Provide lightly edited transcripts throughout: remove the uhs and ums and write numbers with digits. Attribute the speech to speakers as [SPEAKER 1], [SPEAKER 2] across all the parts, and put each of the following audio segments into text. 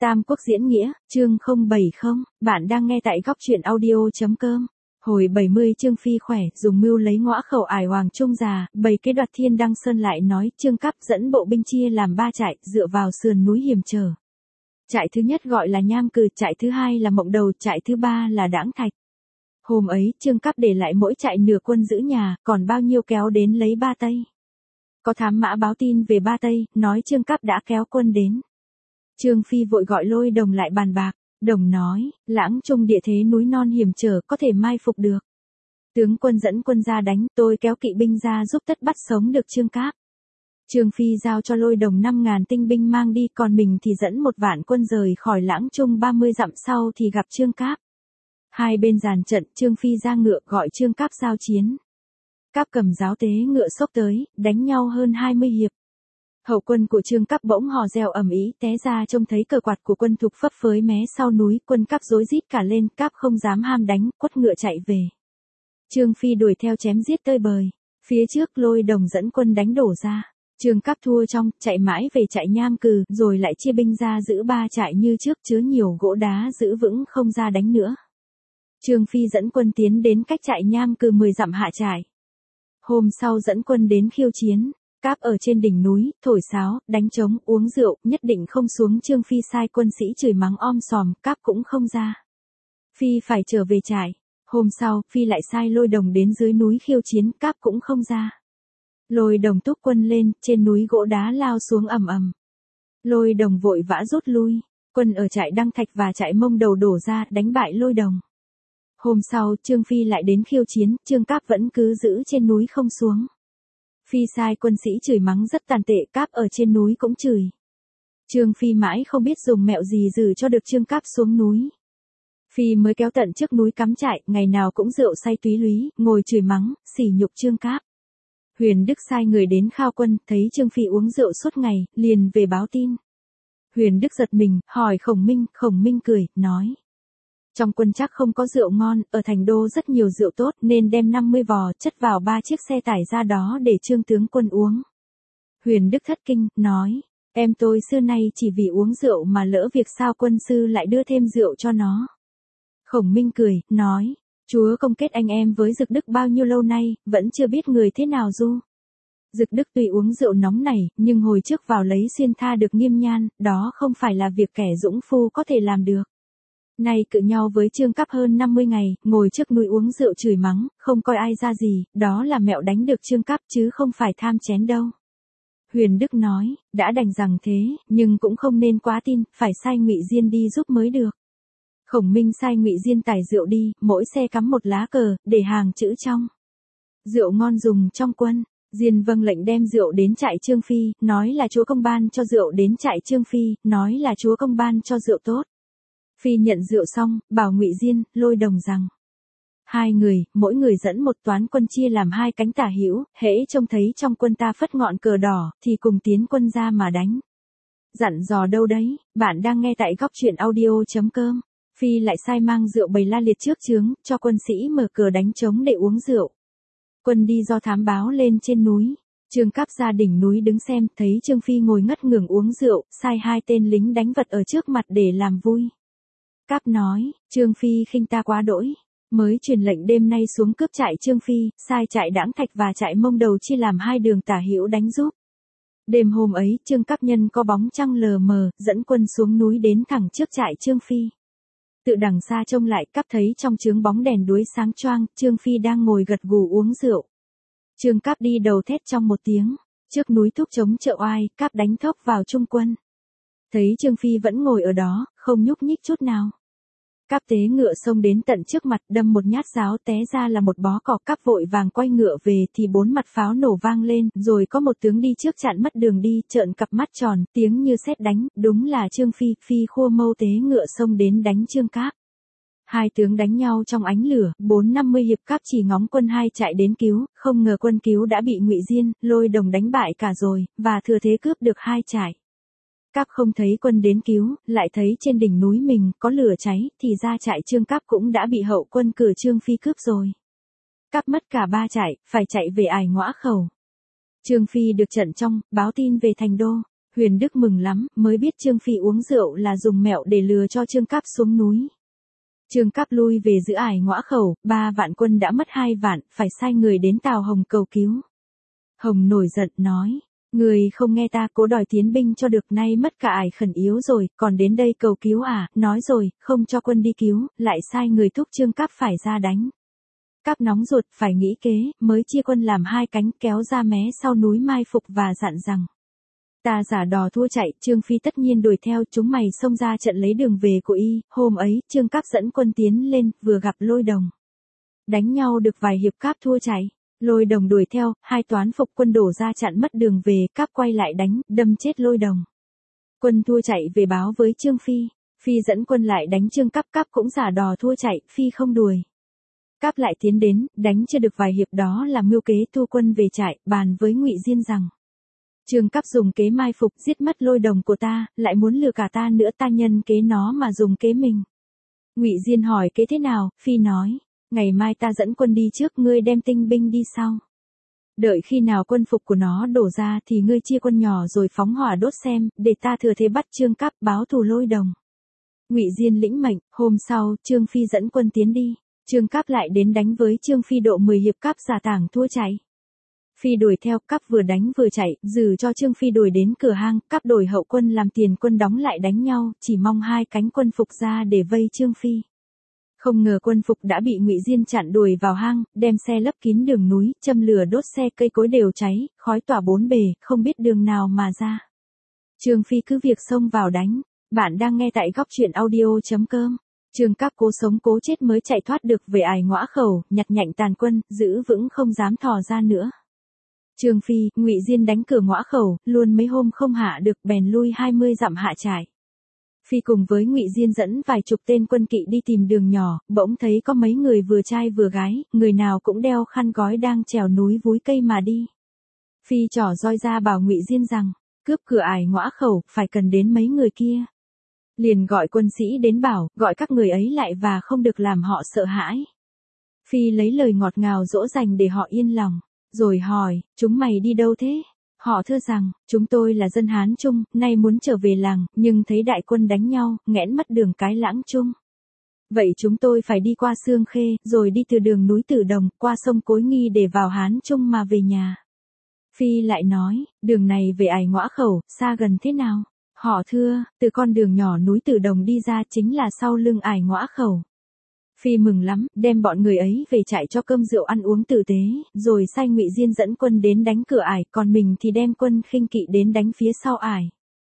[SPEAKER 1] Tam Quốc diễn nghĩa, chương 070, bạn đang nghe tại góc truyện audio.com. Hồi 70 Trương Phi khỏe, dùng mưu lấy ngõa khẩu ải Hoàng Trung già, bày kế đoạt Thiên Đăng Sơn lại nói, Trương Cáp dẫn bộ binh chia làm 3 trại, dựa vào sườn núi hiểm trở. Trại thứ nhất gọi là Nham Cừ, trại thứ hai là Mộng Đầu, trại thứ ba là Đãng Thạch. Hôm ấy, Trương Cáp để lại mỗi trại nửa quân giữ nhà, còn bao nhiêu kéo đến lấy Ba Tây. Có thám mã báo tin về Ba Tây, nói Trương Cáp đã kéo quân đến. Trương Phi vội gọi Lôi Đồng lại bàn bạc. Đồng nói, Lãng Trung địa thế núi non hiểm trở, có thể mai phục được. Tướng quân dẫn quân ra đánh, tôi kéo kỵ binh ra giúp tất bắt sống được Trương Cáp. Trương Phi giao cho Lôi Đồng 5.000 tinh binh mang đi, còn mình thì dẫn 1 vạn quân rời khỏi Lãng Trung 30 dặm sau thì gặp Trương Cáp. Hai bên dàn trận, Trương Phi ra ngựa gọi Trương Cáp giao chiến. Cáp cầm giáo tế ngựa xốc tới, đánh nhau hơn 20 hiệp. Hậu quân của Trương Cáp bỗng hò reo ầm ĩ, té ra trông thấy cờ quạt của quân Thục phấp phới mé sau núi, quân Cáp rối rít cả lên, Cáp không dám ham đánh, quất ngựa chạy về. Trương Phi đuổi theo chém giết tơi bời. Phía trước Lôi Đồng dẫn quân đánh đổ ra. Trương Cáp thua trong, chạy mãi về trại Nham Cừ, rồi lại chia binh ra giữ 3 trại như trước, chứa nhiều gỗ đá giữ vững không ra đánh nữa. Trương Phi dẫn quân tiến đến cách trại Nham Cừ 10 dặm hạ trại. Hôm sau dẫn quân đến khiêu chiến. Cáp ở trên đỉnh núi, thổi sáo, đánh trống, uống rượu, nhất định không xuống. Trương Phi sai quân sĩ chửi mắng om sòm, Cáp cũng không ra. Phi phải trở về trại. Hôm sau, Phi lại sai Lôi Đồng đến dưới núi khiêu chiến, Cáp cũng không ra. Lôi Đồng túc quân lên, trên núi gỗ đá lao xuống ầm ầm. Lôi Đồng vội vã rút lui, quân ở trại Đăng Thạch và trại Mông Đầu đổ ra, đánh bại Lôi Đồng. Hôm sau, Trương Phi lại đến khiêu chiến, Trương Cáp vẫn cứ giữ trên núi không xuống. Phi sai quân sĩ chửi mắng rất tàn tệ, Cáp ở trên núi cũng chửi. Trương Phi mãi không biết dùng mẹo gì dừ cho được Trương Cáp xuống núi. Phi mới kéo tận trước núi cắm trại, ngày nào cũng rượu say túy lúy, ngồi chửi mắng, sỉ nhục Trương Cáp. Huyền Đức sai người đến khao quân, thấy Trương Phi uống rượu suốt ngày, liền về báo tin. Huyền Đức giật mình, hỏi Khổng Minh cười, nói. Trong quân chắc không có rượu ngon, ở thành đô rất nhiều rượu tốt nên đem 50 vò chất vào 3 chiếc xe tải ra đó để Trương tướng quân uống. Huyền Đức thất kinh, nói, em tôi xưa nay chỉ vì uống rượu mà lỡ việc, sao quân sư lại đưa thêm rượu cho nó. Khổng Minh cười, nói, chúa công kết anh em với Dực Đức bao nhiêu lâu nay, vẫn chưa biết người thế nào du. Dực Đức tuy uống rượu nóng này, nhưng hồi trước vào lấy xuyên tha được Nghiêm Nhan, đó không phải là việc kẻ dũng phu có thể làm được. Nay cự nhau với Trương Cáp hơn 50 ngày, ngồi trước núi uống rượu chửi mắng, không coi ai ra gì, đó là mẹo đánh được Trương Cáp chứ không phải tham chén đâu. Huyền Đức nói, đã đành rằng thế, nhưng cũng không nên quá tin, phải sai Ngụy Diên đi giúp mới được. Khổng Minh sai Ngụy Diên tải rượu đi, mỗi xe cắm 1 lá cờ, để hàng chữ trong. Rượu ngon dùng trong quân. Diên vâng lệnh đem rượu đến trại Trương Phi, nói là chúa công ban cho rượu đến trại Trương Phi, nói là chúa công ban cho rượu tốt. Phi nhận rượu xong, bảo Ngụy Diên, Lôi Đồng rằng. 2 người, mỗi người dẫn 1 toán quân chia làm 2 cánh tả hữu, hễ trông thấy trong quân ta phất ngọn cờ đỏ, thì cùng tiến quân ra mà đánh. Dặn dò đâu đấy, bạn đang nghe tại góc truyện audio.com. Phi lại sai mang rượu bày la liệt trước trướng, cho quân sĩ mở cờ đánh trống để uống rượu. Quân đi do thám báo lên trên núi. Trương Cáp ra đỉnh núi đứng xem, thấy Trương Phi ngồi ngất ngưởng uống rượu, sai 2 tên lính đánh vật ở trước mặt để làm vui. Cáp nói, Trương Phi khinh ta quá đỗi, mới truyền lệnh đêm nay xuống cướp trại Trương Phi, sai trại Đãng Thạch và trại Mông Đầu chia làm 2 đường tả hữu đánh giúp. Đêm hôm ấy, Trương Cáp nhân có bóng trăng lờ mờ, dẫn quân xuống núi đến thẳng trước trại Trương Phi. Tự đằng xa trông lại, Cáp thấy trong trướng bóng đèn đuối sáng choang, Trương Phi đang ngồi gật gù uống rượu. Trương Cáp đi đầu thét trong một tiếng, trước núi thúc trống trợ oai, Cáp đánh thốc vào trung quân. Thấy Trương Phi vẫn ngồi ở đó, không nhúc nhích chút nào. Cáp tế ngựa xông đến tận trước mặt, đâm 1 nhát giáo, té ra là một bó cỏ. Cáp vội vàng quay ngựa về thì 4 mặt pháo nổ vang lên, rồi có một tướng đi trước chặn mất đường đi, trợn cặp mắt tròn, tiếng như sét đánh, đúng là Trương Phi. Phi khua mâu tế ngựa xông đến đánh Trương Cáp. 2 tướng đánh nhau trong ánh lửa, 40-50 hiệp. Cáp chỉ ngóng quân 2 chạy đến cứu, không ngờ quân cứu đã bị Ngụy Diên, Lôi Đồng đánh bại cả rồi, và thừa thế cướp được 2 trại. Cáp không thấy quân đến cứu, lại thấy trên đỉnh núi mình có lửa cháy, thì ra trại Trương Cáp cũng đã bị hậu quân cử Trương Phi cướp rồi. Cáp mất cả 3 trại, phải chạy về ải ngõa khẩu. Trương Phi được trận trong, báo tin về thành đô. Huyền Đức mừng lắm, mới biết Trương Phi uống rượu là dùng mẹo để lừa cho Trương Cáp xuống núi. Trương Cáp lui về giữa ải Ngõa Khẩu, 3 vạn quân đã mất 2 vạn, phải sai người đến Tào Hồng cầu cứu. Hồng nổi giận nói, người không nghe ta, cố đòi tiến binh cho được, nay mất cả ải khẩn yếu rồi, còn đến đây cầu cứu à, nói rồi, không cho quân đi cứu, lại sai người thúc Trương Cáp phải ra đánh. Cáp nóng ruột, phải nghĩ kế, mới chia quân làm 2 cánh kéo ra mé sau núi mai phục và dặn rằng. Ta giả đò thua chạy, Trương Phi tất nhiên đuổi theo, chúng mày xông ra trận lấy đường về của y. Hôm ấy, Trương Cáp dẫn quân tiến lên, vừa gặp Lôi Đồng. Đánh nhau được vài hiệp Cáp thua chạy. Lôi Đồng đuổi theo, 2 toán phục quân đổ ra chặn mất đường về, Cáp quay lại đánh, đâm chết Lôi Đồng. Quân thua chạy về báo với Trương Phi. Phi dẫn quân lại đánh Trương Cáp, Cáp cũng giả đò thua chạy, Phi không đuổi. Cáp lại tiến đến, đánh chưa được vài hiệp, đó là mưu kế thu quân về trại, bàn với Ngụy Diên rằng. Trương Cáp dùng kế mai phục giết mất Lôi Đồng của ta, lại muốn lừa cả ta nữa, ta nhân kế nó mà dùng kế mình. Ngụy Diên hỏi kế thế nào, Phi nói, ngày mai ta dẫn quân đi trước, ngươi đem tinh binh đi sau. Đợi khi nào quân phục của nó đổ ra thì ngươi chia quân nhỏ rồi phóng hỏa đốt xem, để ta thừa thế bắt Trương Cáp báo thù Lôi Đồng. Ngụy Diên lĩnh mệnh, hôm sau, Trương Phi dẫn quân tiến đi. Trương Cáp lại đến đánh với Trương Phi, độ 10 hiệp Cáp giả tảng thua chạy. Phi đuổi theo, Cáp vừa đánh vừa chạy, dừ cho Trương Phi đuổi đến cửa hang, Cáp đổi hậu quân làm tiền quân đóng lại đánh nhau, chỉ mong 2 cánh quân phục ra để vây Trương Phi. Không ngờ quân phục đã bị Ngụy Diên chặn đuổi vào hang, đem xe lấp kín đường núi, châm lửa đốt xe, cây cối đều cháy, khói tỏa 4 bề, không biết đường nào mà ra. Trương Phi cứ việc xông vào đánh. Bạn đang nghe tại góc truyện audio.com. Trương Cáp cố sống cố chết mới chạy thoát được về ải Ngõa Khẩu, nhặt nhạnh tàn quân, giữ vững không dám thò ra nữa. Trương Phi, Ngụy Diên đánh cửa Ngõa Khẩu, luôn mấy hôm không hạ được, bèn lui 20 dặm hạ trại. Phi cùng với Ngụy Diên dẫn vài chục tên quân kỵ đi tìm đường nhỏ, bỗng thấy có mấy người vừa trai vừa gái, người nào cũng đeo khăn gói đang trèo núi vúi cây mà đi. Phi trỏ roi ra bảo Ngụy Diên rằng, cướp cửa ải Ngõa Khẩu, phải cần đến mấy người kia. Liền gọi quân sĩ đến bảo, gọi các người ấy lại và không được làm họ sợ hãi. Phi lấy lời ngọt ngào dỗ dành để họ yên lòng, rồi hỏi, chúng mày đi đâu thế? Họ thưa rằng, chúng tôi là dân Hán Trung, nay muốn trở về làng, nhưng thấy đại quân đánh nhau, nghẽn mất đường cái Lãng Trung. Vậy chúng tôi phải đi qua Sương Khê, rồi đi từ đường núi Tử Đồng, qua sông Cối Nghi để vào Hán Trung mà về nhà. Phi lại nói, đường này về ải Ngõa Khẩu, xa gần thế nào? Họ thưa, từ con đường nhỏ núi Tử Đồng đi ra chính là sau lưng ải Ngõa Khẩu. Phi mừng lắm, đem bọn người ấy về trại cho cơm rượu ăn uống tử tế, rồi sai Ngụy Diên dẫn quân đến đánh cửa ải, còn mình thì đem quân khinh kỵ đến đánh phía sau ải.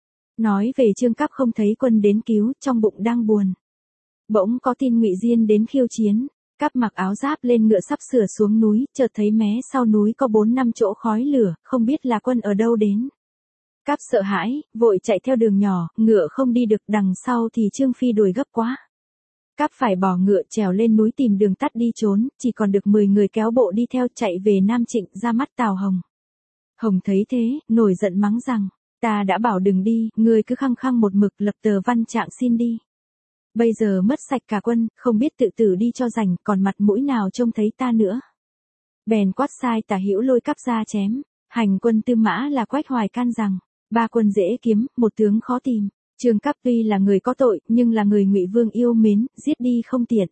[SPEAKER 1] Nói về Trương Cáp không thấy quân đến cứu, trong bụng đang buồn. Bỗng có tin Ngụy Diên đến khiêu chiến. Cáp mặc áo giáp lên ngựa sắp sửa xuống núi, chợt thấy mé sau núi có 4-5 chỗ khói lửa, không biết là quân ở đâu đến. Cáp sợ hãi, vội chạy theo đường nhỏ, ngựa không đi được, đằng sau thì Trương Phi đuổi gấp quá. Cáp phải bỏ ngựa trèo lên núi tìm đường tắt đi trốn, chỉ còn được 10 người kéo bộ đi theo, chạy về Nam Trịnh, ra mắt Tào Hồng. Hồng thấy thế, nổi giận mắng rằng, ta đã bảo đừng đi, ngươi cứ khăng khăng một mực, lập tờ văn trạng xin đi. Bây giờ mất sạch cả quân, không biết tự tử đi cho rảnh, còn mặt mũi nào trông thấy ta nữa. Bèn quát sai Tả Hữu lôi Cáp ra chém. Hành quân Tư Mã là Quách Hoài can rằng, 3 quân dễ kiếm, 1 tướng khó tìm. Trương Cáp tuy là người có tội, nhưng là người Ngụy Vương yêu mến, giết đi không tiện.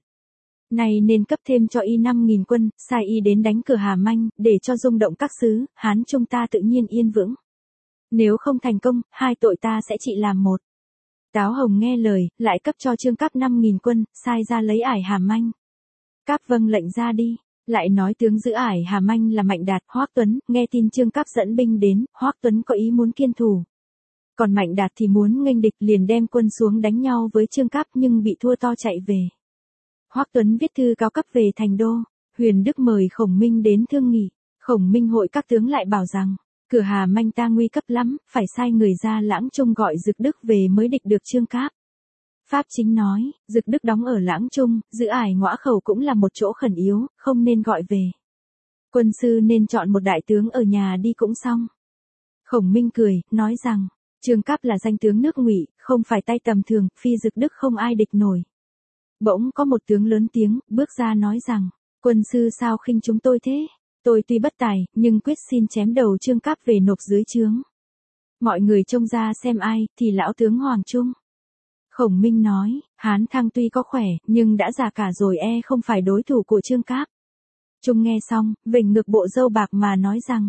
[SPEAKER 1] Này nên cấp thêm cho y 5.000 quân, sai y đến đánh cửa Hà Manh, để cho rung động các xứ, Hán Trung ta tự nhiên yên vững. Nếu không thành công, 2 tội ta sẽ trị làm 1. Táo Hồng nghe lời, lại cấp cho Trương Cáp 5.000 quân, sai ra lấy ải Hà Manh. Cáp vâng lệnh ra đi. Lại nói tướng giữ ải Hà Manh là Mạnh Đạt, Hoắc Tuấn, nghe tin Trương Cáp dẫn binh đến, Hoắc Tuấn có ý muốn kiên thủ. Còn Mạnh Đạt thì muốn nghênh địch, liền đem quân xuống đánh nhau với Trương Cáp nhưng bị thua to chạy về. Hoắc Tuấn viết thư cáo cấp về thành đô, Huyền Đức mời Khổng Minh đến thương nghị. Khổng Minh hội các tướng lại bảo rằng, cửa Hà Manh ta nguy cấp lắm, phải sai người ra Lãng Trung gọi Dực Đức về mới địch được Trương Cáp. Pháp Chính nói, Dực Đức đóng ở Lãng Trung, giữ ải Ngõa Khẩu cũng là một chỗ khẩn yếu, không nên gọi về. Quân sư nên chọn một đại tướng ở nhà đi cũng xong. Khổng Minh cười, nói rằng, Trương Cáp là danh tướng nước Ngụy, không phải tay tầm thường, phi Dực Đức không ai địch nổi. Bỗng có một tướng lớn tiếng, bước ra nói rằng, quân sư sao khinh chúng tôi thế? Tôi tuy bất tài, nhưng quyết xin chém đầu Trương Cáp về nộp dưới trướng. Mọi người trông ra xem ai, thì lão tướng Hoàng Trung. Khổng Minh nói, Hán Thăng tuy có khỏe, nhưng đã già cả rồi không phải đối thủ của Trương Cáp. Trung nghe xong, vểnh ngực bộ râu bạc mà nói rằng.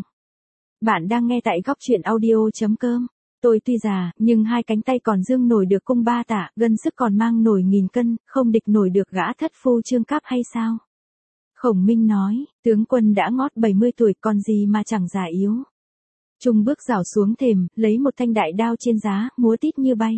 [SPEAKER 1] Bạn đang nghe tại góc truyện audio.com. Tôi tuy già, nhưng hai cánh tay còn dương nổi được cung ba tạ, gân sức còn mang nổi 1000 cân, không địch nổi được gã thất phu Trương Cáp hay sao? Khổng Minh nói, tướng quân đã ngót 70 tuổi còn gì mà chẳng già yếu. Trung bước rảo xuống thềm, lấy một thanh đại đao trên giá, múa tít như bay.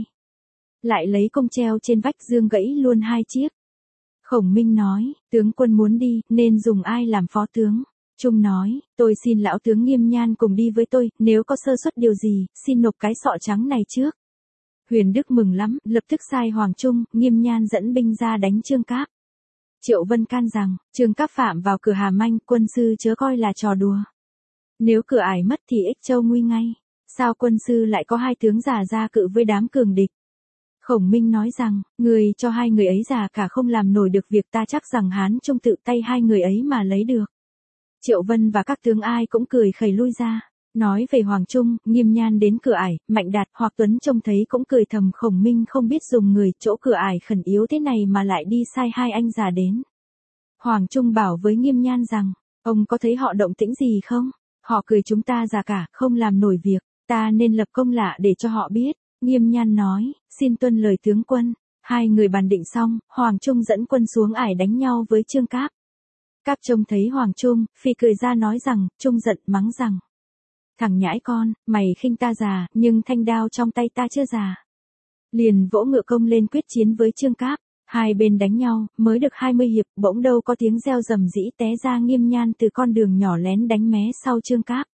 [SPEAKER 1] Lại lấy công treo trên vách dương gãy luôn 2 chiếc. Khổng Minh nói, tướng quân muốn đi, nên dùng ai làm phó tướng? Trung nói, tôi xin lão tướng Nghiêm Nhan cùng đi với tôi, nếu có sơ suất điều gì, xin nộp cái sọ trắng này trước. Huyền Đức mừng lắm, lập tức sai Hoàng Trung, Nghiêm Nhan dẫn binh ra đánh Trương Cáp. Triệu Vân can rằng, Trương Cáp phạm vào cửa Hà Manh, quân sư chớ coi là trò đùa. Nếu cửa ải mất thì Ích Châu nguy ngay. Sao quân sư lại có 2 tướng già ra cự với đám cường địch? Khổng Minh nói rằng, người cho 2 người ấy già cả không làm nổi được việc, ta chắc rằng Hán Trung tự tay 2 người ấy mà lấy được. Triệu Vân và các tướng ai cũng cười khẩy lui ra. Nói về Hoàng Trung, Nghiêm Nhan đến cửa ải, Mạnh Đạt hoặc Tuấn trông thấy cũng cười thầm, Khổng Minh không biết dùng người, chỗ cửa ải khẩn yếu thế này mà lại đi sai 2 anh già đến. Hoàng Trung bảo với Nghiêm Nhan rằng, ông có thấy họ động tĩnh gì không? Họ cười chúng ta già cả, không làm nổi việc, ta nên lập công lạ để cho họ biết. Nghiêm Nhan nói, xin tuân lời tướng quân. 2 người bàn định xong, Hoàng Trung dẫn quân xuống ải đánh nhau với Trương Cáp. Cáp trông thấy Hoàng Trung, phi cười ra nói rằng, Trung giận mắng rằng. Thằng nhãi con, mày khinh ta già, nhưng thanh đao trong tay ta chưa già. Liền vỗ ngựa công lên quyết chiến với Trương Cáp. 2 bên đánh nhau, mới được 20 hiệp, bỗng đâu có tiếng reo rầm rĩ té ra Nghiêm Nhan từ con đường nhỏ lén đánh mé sau Trương Cáp.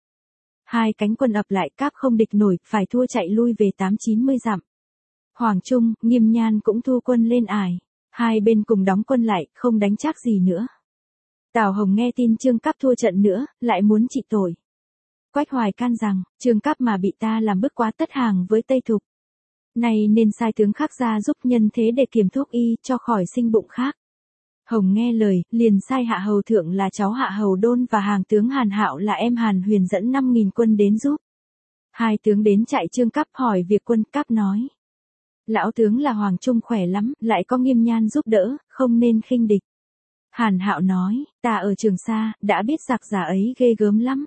[SPEAKER 1] 2 cánh quân ập lại, Cáp không địch nổi, phải thua chạy lui về 80-90 dặm. Hoàng Trung, Nghiêm Nhan cũng thu quân lên ải. 2 bên cùng đóng quân lại, không đánh chắc gì nữa. Tào Hồng nghe tin Trương Cáp thua trận nữa, lại muốn trị tội. Quách Hoài can rằng, Trương Cáp mà bị ta làm bức quá tất hàng với Tây Thục. Này nên sai tướng khác ra giúp nhân thế để kiểm thuốc y cho khỏi sinh bụng khác. Hồng nghe lời, liền sai Hạ Hầu Thượng là cháu Hạ Hầu Đôn và hàng tướng Hàn Hạo là em Hàn Huyền dẫn 5.000 quân đến giúp. 2 tướng đến chạy Trương Cáp hỏi việc quân. Cáp nói. Lão tướng là Hoàng Trung khỏe lắm, lại có Nghiêm Nhan giúp đỡ, không nên khinh địch. Hàn Hạo nói, ta ở Trường Sa, đã biết giặc giả ấy ghê gớm lắm.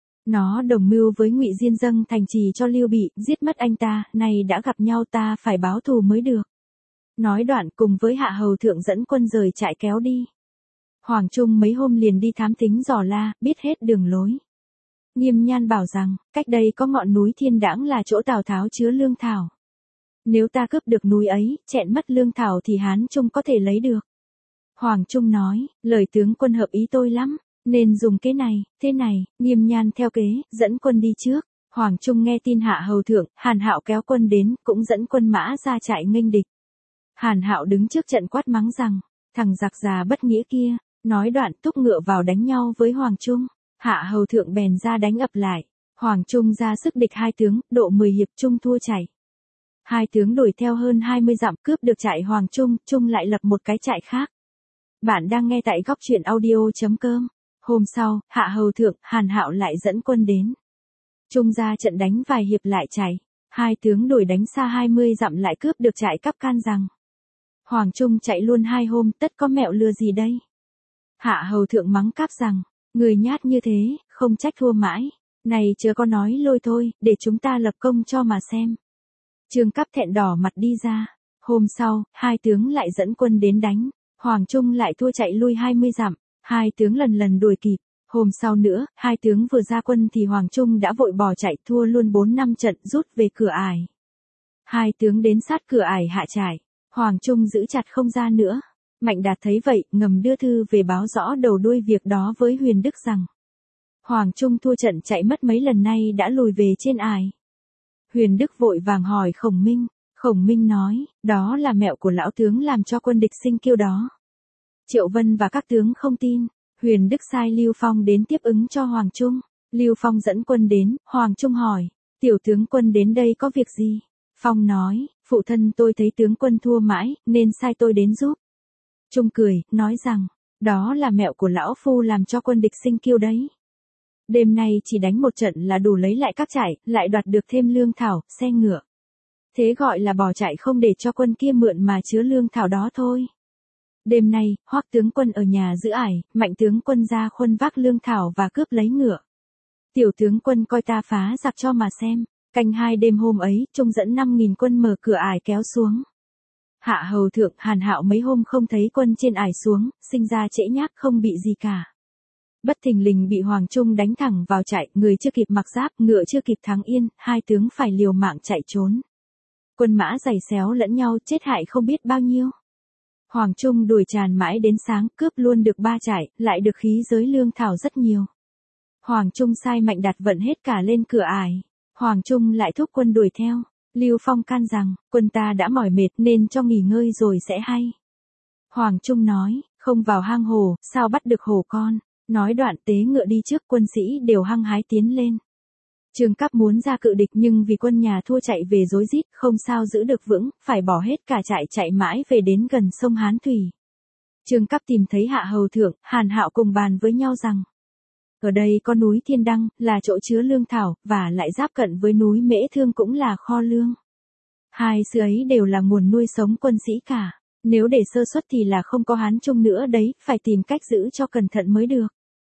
[SPEAKER 1] Nó đồng mưu với Ngụy Diên dâng thành trì cho Lưu Bị, giết mất anh ta, nay đã gặp nhau ta phải báo thù mới được. Nói đoạn cùng với Hạ Hầu Thượng dẫn quân rời trại kéo đi. Hoàng Trung mấy hôm liền đi thám thính dò la, biết hết đường lối. Nghiêm Nhan bảo rằng, cách đây có ngọn núi Thiên Đãng là chỗ Tào Tháo chứa lương thảo. Nếu ta cướp được núi ấy, chẹn mất lương thảo thì Hán Trung có thể lấy được. Hoàng Trung nói, lời tướng quân hợp ý tôi lắm, nên dùng kế này, thế này. Nghiêm Nhan theo kế, dẫn quân đi trước. Hoàng Trung nghe tin Hạ Hầu Thượng, Hàn Hạo kéo quân đến, cũng dẫn quân mã ra trại nghênh địch. Hàn Hạo đứng trước trận quát mắng rằng, thằng giặc già bất nghĩa kia, nói đoạn thúc ngựa vào đánh nhau với Hoàng Trung. Hạ Hầu Thượng bèn ra đánh ập lại. Hoàng Trung ra sức địch 2 tướng, độ 10 hiệp Trung thua chạy. 2 tướng đuổi theo hơn 20 dặm cướp được trại Hoàng Trung, Trung lại lập một cái trại khác. Bạn đang nghe tại góc truyện audio.com. Hôm sau, Hạ Hầu Thượng, Hàn Hạo lại dẫn quân đến. Trung ra trận đánh vài hiệp lại chạy. 2 tướng đuổi đánh xa 20 dặm lại cướp được trại Cáp can rằng. Hoàng Trung chạy luôn 2 hôm, tất có mẹo lừa gì đây? Hạ Hầu Thượng mắng Cáp rằng, người nhát như thế, không trách thua mãi. Này chớ có nói lôi thôi, để chúng ta lập công cho mà xem. Trương Cáp thẹn đỏ mặt đi ra. Hôm sau, 2 tướng lại dẫn quân đến đánh. Hoàng Trung lại thua chạy lui 20 dặm. 2 tướng lần lần đuổi kịp. Hôm sau nữa, 2 tướng vừa ra quân thì Hoàng Trung đã vội bỏ chạy thua luôn 4-5 trận rút về cửa ải. 2 tướng đến sát cửa ải hạ trại. Hoàng Trung giữ chặt không ra nữa. Mạnh Đạt thấy vậy, ngầm đưa thư về báo rõ đầu đuôi việc đó với Huyền Đức rằng. Hoàng Trung thua trận chạy mất mấy lần nay đã lùi về trên ải. Huyền Đức vội vàng hỏi Khổng Minh. Khổng Minh nói, đó là mẹo của lão tướng làm cho quân địch sinh kiêu đó. Triệu Vân và các tướng không tin. Huyền Đức sai Lưu Phong đến tiếp ứng cho Hoàng Trung. Lưu Phong dẫn quân đến, Hoàng Trung hỏi, tiểu tướng quân đến đây có việc gì? Phong nói, phụ thân tôi thấy tướng quân thua mãi, nên sai tôi đến giúp. Trung cười, nói rằng, đó là mẹo của lão phu làm cho quân địch sinh kiêu đấy. Đêm nay chỉ đánh một trận là đủ lấy lại các trại, lại đoạt được thêm lương thảo, xe ngựa. Thế gọi là bỏ chạy không để cho quân kia mượn mà chứa lương thảo đó thôi. Đêm nay, Hoắc tướng quân ở nhà giữ ải, Mạnh tướng quân ra khuân vác lương thảo và cướp lấy ngựa. Tiểu tướng quân coi ta phá giặc cho mà xem. Canh 2 đêm hôm ấy, Trung dẫn 5.000 quân mở cửa ải kéo xuống. Hạ hầu thượng Hàn Hạo mấy hôm không thấy quân trên ải xuống, sinh ra trễ nhác không bị gì cả. Bất thình lình bị Hoàng Trung đánh thẳng vào trại, người chưa kịp mặc giáp, ngựa chưa kịp thắng yên, hai tướng phải liều mạng chạy trốn. Quân mã giày xéo lẫn nhau, chết hại không biết bao nhiêu. Hoàng Trung đuổi tràn mãi đến sáng, cướp luôn được 3 trại, lại được khí giới lương thảo rất nhiều. Hoàng Trung sai Mạnh Đạt vận hết cả lên cửa ải. Hoàng Trung lại thúc quân đuổi theo. Lưu Phong can rằng, quân ta đã mỏi mệt nên cho nghỉ ngơi rồi sẽ hay. Hoàng Trung nói, không vào hang hổ, sao bắt được hổ con. Nói đoạn tế ngựa đi trước, quân sĩ đều hăng hái tiến lên. Trương Cáp muốn ra cự địch nhưng vì quân nhà thua chạy về rối rít, không sao giữ được vững, phải bỏ hết cả trại chạy mãi về đến gần sông Hán Thủy. Trương Cáp tìm thấy Hạ hầu thượng, Hàn Hạo cùng bàn với nhau rằng, ở đây có núi Thiên Đăng, là chỗ chứa lương thảo, và lại giáp cận với núi Mễ Thương cũng là kho lương. Hai xứ ấy đều là nguồn nuôi sống quân sĩ cả. Nếu để sơ suất thì là không có Hán Trung nữa đấy, phải tìm cách giữ cho cẩn thận mới được.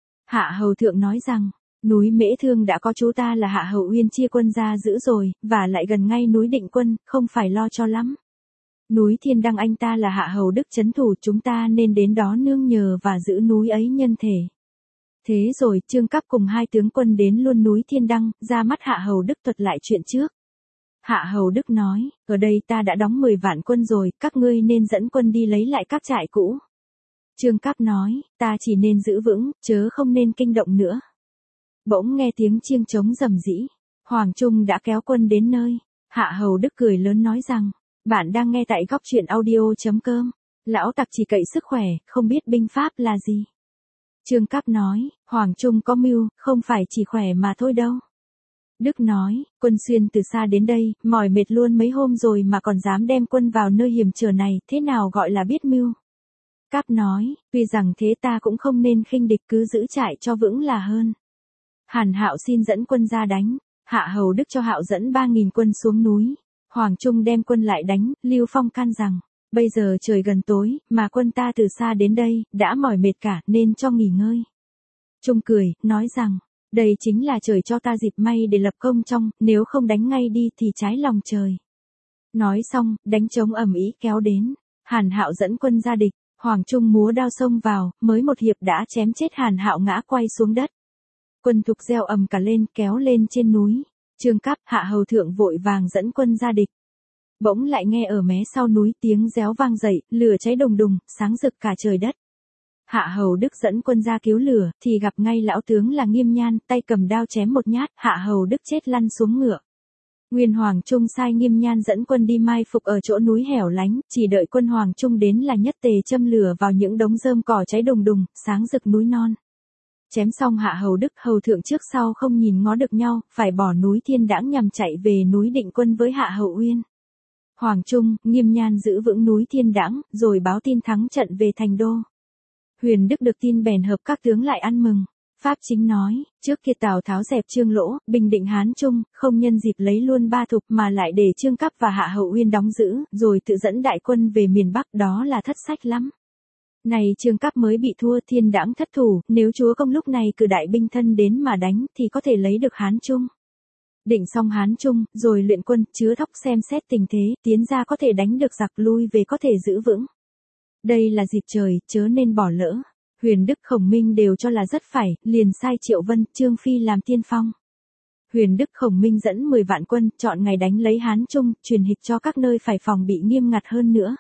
[SPEAKER 1] Hạ hầu thượng nói rằng, núi Mễ Thương đã có chú ta là Hạ hầu Uyên chia quân ra giữ rồi, và lại gần ngay núi Định Quân, không phải lo cho lắm. Núi Thiên Đăng anh ta là Hạ hầu Đức trấn thủ, chúng ta nên đến đó nương nhờ và giữ núi ấy nhân thể. Thế rồi Trương Cáp cùng hai tướng quân đến luôn núi Thiên Đăng, ra mắt Hạ hầu Đức thuật lại chuyện trước. Hạ hầu Đức nói, ở đây ta đã đóng 10 vạn quân rồi, các ngươi nên dẫn quân đi lấy lại các trại cũ. Trương Cáp nói, ta chỉ nên giữ vững, chớ không nên kinh động nữa. Bỗng nghe tiếng chiêng trống rầm rĩ, Hoàng Trung đã kéo quân đến nơi. Hạ hầu Đức cười lớn nói rằng, bạn đang nghe tại góc truyện audio.com. Lão tặc chỉ cậy sức khỏe, không biết binh pháp là gì. Trương Cáp nói, Hoàng Trung có mưu, không phải chỉ khỏe mà thôi đâu. Đức nói, quân xuyên từ xa đến đây, mỏi mệt luôn mấy hôm rồi mà còn dám đem quân vào nơi hiểm trở này, thế nào gọi là biết mưu. Cáp nói, tuy rằng thế ta cũng không nên khinh địch, cứ giữ trại cho vững là hơn. Hàn Hạo xin dẫn quân ra đánh. Hạ hầu Đức cho Hạo dẫn 3.000 quân xuống núi. Hoàng Trung đem quân lại đánh. Lưu Phong can rằng, bây giờ trời gần tối, mà quân ta từ xa đến đây, đã mỏi mệt cả, nên cho nghỉ ngơi. Trung cười, nói rằng, đây chính là trời cho ta dịp may để lập công trong, nếu không đánh ngay đi thì trái lòng trời. Nói xong, đánh trống ầm ĩ kéo đến. Hàn Hạo dẫn quân ra địch. Hoàng Trung múa đao xông vào, mới một hiệp đã chém chết Hàn Hạo ngã quay xuống đất. Quân thục reo ầm cả lên, kéo lên trên núi. Trương Cáp, Hạ hầu thượng vội vàng dẫn quân ra địch. Bỗng lại nghe ở mé sau núi tiếng réo vang dậy, lửa cháy đùng đùng, sáng rực cả trời đất. Hạ hầu Đức dẫn quân ra cứu lửa, thì gặp ngay lão tướng là Nghiêm Nhan, tay cầm đao chém một nhát, Hạ hầu Đức chết lăn xuống ngựa. Nguyên Hoàng Trung sai Nghiêm Nhan dẫn quân đi mai phục ở chỗ núi hẻo lánh, chỉ đợi quân Hoàng Trung đến là nhất tề châm lửa vào những đống rơm cỏ cháy đùng đùng, sáng rực núi non. Chém xong Hạ hầu Đức hầu thượng trước sau không nhìn ngó được nhau, phải bỏ núi Thiên Đãng nhằm chạy về núi Định Quân với Hạ hầu Uyên. Hoàng Trung, Nghiêm Nhan giữ vững núi Thiên Đãng, rồi báo tin thắng trận về thành đô. Huyền Đức được tin bèn hợp các tướng lại ăn mừng. Pháp Chính nói, trước kia Tào Tháo dẹp Trương Lỗ, bình định Hán Trung, không nhân dịp lấy luôn Ba Thục mà lại để Trương Cáp và Hạ hầu Uyên đóng giữ, rồi tự dẫn đại quân về miền Bắc, đó là thất sách lắm. Này Trương Cáp mới bị thua, Thiên Đãng thất thủ, nếu chúa công lúc này cử đại binh thân đến mà đánh thì có thể lấy được Hán Trung. Định xong Hán Trung, rồi luyện quân, chứa thóc xem xét tình thế, tiến ra có thể đánh được giặc, lui về có thể giữ vững. Đây là dịp trời, chớ nên bỏ lỡ. Huyền Đức Khổng Minh đều cho là rất phải, liền sai Triệu Vân, Trương Phi làm tiên phong. Huyền Đức Khổng Minh dẫn 10 vạn quân, chọn ngày đánh lấy Hán Trung, truyền hịch cho các nơi phải phòng bị nghiêm ngặt hơn nữa.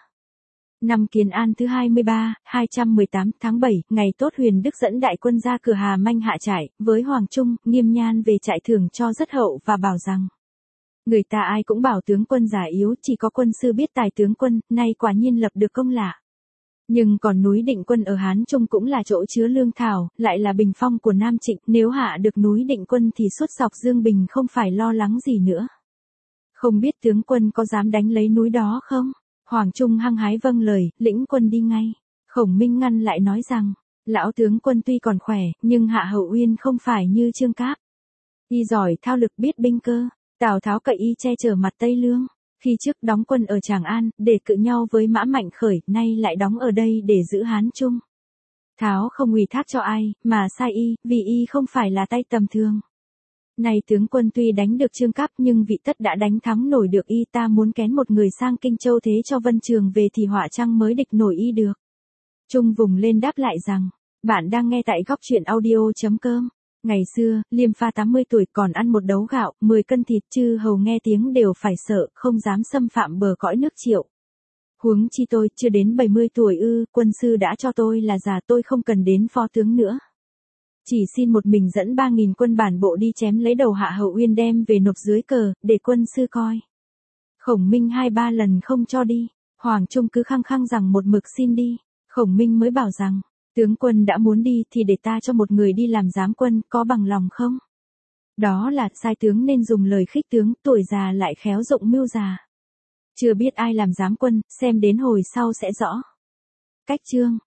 [SPEAKER 1] Năm Kiến An thứ 23, 218 tháng 7, ngày tốt Huyền Đức dẫn đại quân ra cửa Hà Manh hạ trại, với Hoàng Trung, Nghiêm Nhan về trại thưởng cho rất hậu và bảo rằng, người ta ai cũng bảo tướng quân già yếu, chỉ có quân sư biết tài tướng quân, nay quả nhiên lập được công lạ. Nhưng còn núi Định Quân ở Hán Trung cũng là chỗ chứa lương thảo, lại là bình phong của Nam Trịnh, nếu hạ được núi Định Quân thì suốt dọc Dương Bình không phải lo lắng gì nữa. Không biết tướng quân có dám đánh lấy núi đó không? Hoàng Trung hăng hái vâng lời, lĩnh quân đi ngay. Khổng Minh ngăn lại nói rằng, Lão tướng quân tuy còn khỏe, nhưng Hạ Hậu Uyên không phải như Trương Cáp. Y giỏi thao lực biết binh cơ, Tào Tháo cậy y che chở mặt Tây Lương. Khi trước đóng quân ở Tràng An, để cự nhau với Mã Mạnh Khởi, nay lại đóng ở đây để giữ Hán Trung. Tháo không ủy thác cho ai, mà sai y, vì y không phải là tay tầm thường. Này tướng quân tuy đánh được Trương Cáp nhưng vị tất đã đánh thắng nổi được y, ta muốn kén một người sang Kinh Châu thế cho Vân Trường về thì họa chăng mới địch nổi y được. Trung vùng lên đáp lại rằng, bạn đang nghe tại góc truyện audio.com. Ngày xưa, Liêm Pha 80 tuổi còn ăn một đấu gạo, 10 cân thịt, chư hầu nghe tiếng đều phải sợ, không dám xâm phạm bờ cõi nước Triệu. Huống chi tôi chưa đến 70 tuổi quân sư đã cho tôi là già, tôi không cần đến phó tướng nữa. Chỉ xin một mình dẫn 3.000 quân bản bộ đi chém lấy đầu Hạ Hậu Uyên đem về nộp dưới cờ, để quân sư coi. Khổng Minh 2-3 lần không cho đi, Hoàng Trung cứ khăng khăng rằng một mực xin đi. Khổng Minh mới bảo rằng, tướng quân đã muốn đi thì để ta cho một người đi làm giám quân, có bằng lòng không? Đó là sai tướng nên dùng lời khích tướng, tuổi già lại khéo dụng mưu già. Chưa biết ai làm giám quân, xem đến hồi sau sẽ rõ. Cách chương